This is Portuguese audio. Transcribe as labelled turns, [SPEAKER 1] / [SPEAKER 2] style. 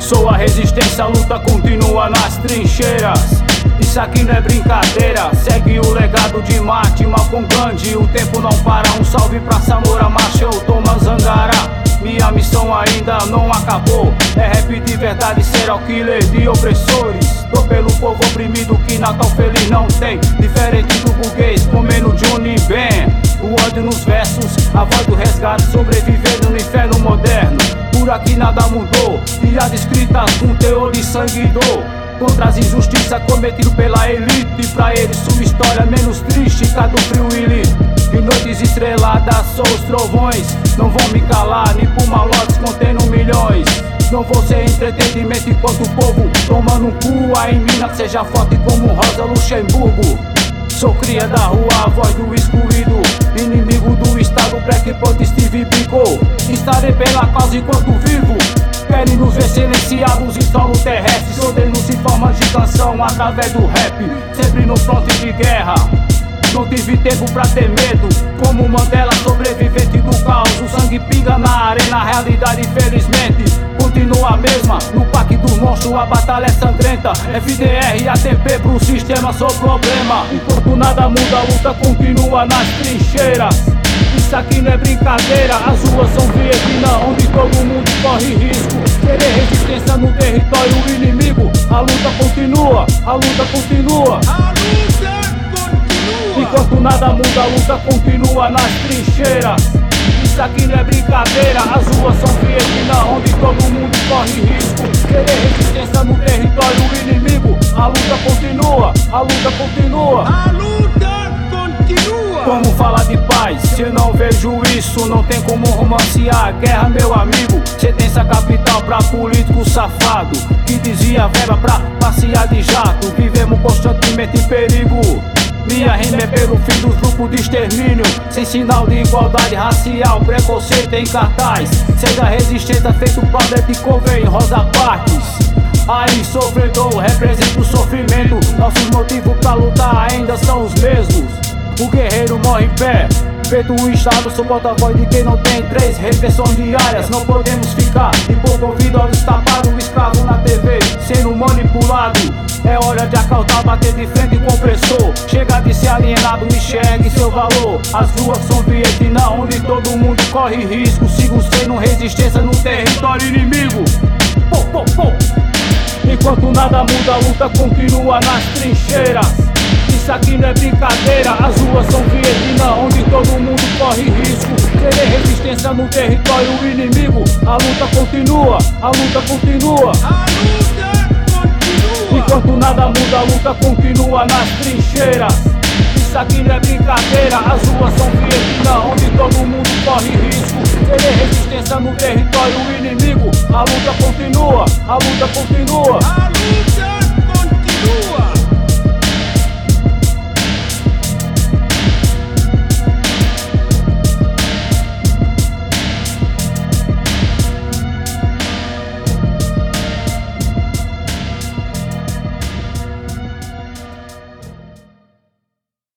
[SPEAKER 1] Sou a resistência, a luta continua nas trincheiras. Isso aqui não é brincadeira, segue o legado de Mahatma Gandhi. O tempo não para, um salve pra Samora Machel, Thomas Zangara. Minha missão ainda não acabou, é rap de verdade, serial killer de opressores. Tô pelo povo oprimido que Natal feliz não tem, diferente do burguês comendo Johnny Ben. O ódio nos versos, a voz do resgate, sobrevivendo no inferno moderno. Por aqui nada mudou, piadas escritas com teor de sangue e dor, contra as injustiças cometidas pela elite. Pra eles sua história menos triste, cada frio e limpo. De noites estreladas sou os trovões, não vão me calar, nem por malotes contendo milhões. Não vou ser entretenimento enquanto o povo tomando um cu. Aí em Minas seja forte como Rosa Luxemburgo. Sou cria da rua, a voz do excluído, inimigo do estado, Black Panther Steve Biko. Estarei pela causa enquanto vivo. Querem nos ver silenciados em solo terrestre. Sou denúncia em forma de canção através do rap, sempre no fronte de guerra. Não tive tempo pra ter medo, como Mandela, sobrevivente do caos. O sangue pinga na arena, a realidade infelizmente continua a mesma. No Parque dos Monstros a batalha é sangrenta, FDR e ATP pro sistema sou problema. Enquanto nada muda, a luta continua nas trincheiras. Isso aqui não é brincadeira, as ruas são Vietnã, onde todo mundo corre risco. Querer resistência no território inimigo. A luta continua, a luta continua. Enquanto nada muda, a luta continua nas trincheiras. Isso aqui não é brincadeira, as ruas são Vietnã, onde todo mundo corre risco. Querer resistência no território inimigo. A luta continua, a luta continua.
[SPEAKER 2] A luta continua.
[SPEAKER 1] Como falar de paz, se eu não vejo isso, não tem como romancear a guerra, meu amigo. Sentença capital pra político safado, que desvia verba pra passear de jato. Vivemos constantemente em perigo. Minha rima é pelo fim dos grupos de extermínio, sem sinal de igualdade racial, preconceito em cartaz. Seja resistência feito Project Cover em Rosa Parks. Aí sofredor, representa o sofrimento. Nossos motivos pra lutar ainda são os mesmos. O guerreiro morre em pé, feito um estado, sou porta-voz de quem não tem 3 refeições diárias. Não podemos ficar de pouco ouvido, olhos tapados, escravo na TV, sendo manipulado. É hora de acaltar, bater de frente com o opressor. Chega de ser alienado, enxergue seu valor. As ruas são Vietnã, onde todo mundo corre risco. Sigo sendo resistência no território inimigo. Enquanto nada muda, a luta continua nas trincheiras. Isso aqui não é brincadeira, as ruas são Vietnã, onde todo mundo corre risco. Querer resistência no território inimigo. A luta continua, a luta continua.
[SPEAKER 2] A luta continua.
[SPEAKER 1] Enquanto nada muda, a luta continua nas trincheiras. Isso aqui não é brincadeira, as ruas são Vietnã, onde todo mundo corre risco. Querer resistência no território inimigo. A luta continua, a luta continua.
[SPEAKER 2] A luta